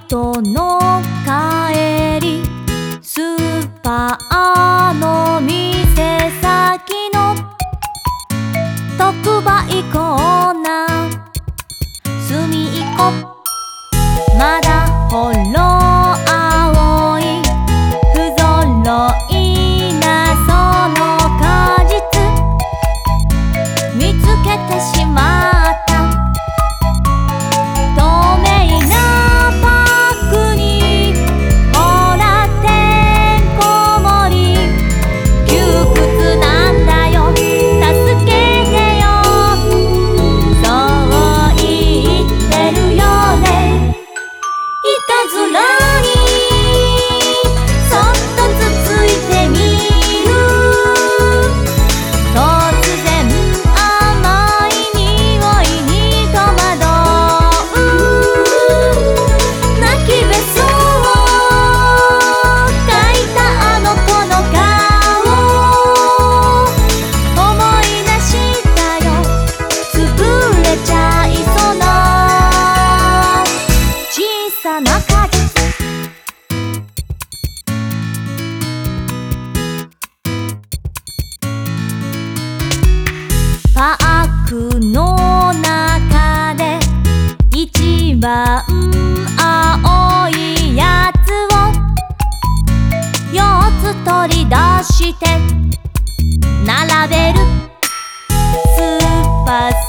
トの帰り、スーパーの店先の特売コーナー、隅っこまだほろ青い不揃いなその果実見つけてしまった。透明なパックにほらてんこ盛り、窮屈なんだよ助けてよ、そう言ってるよね。いたずらにそっとつついてみる、突然甘い匂いに戸惑う。泣きべそを描いたあの子の顔、思い出したよ潰れちゃいそうな小さな果実。パークの中で一番青いやつを4つ取り出して並べる。スーパー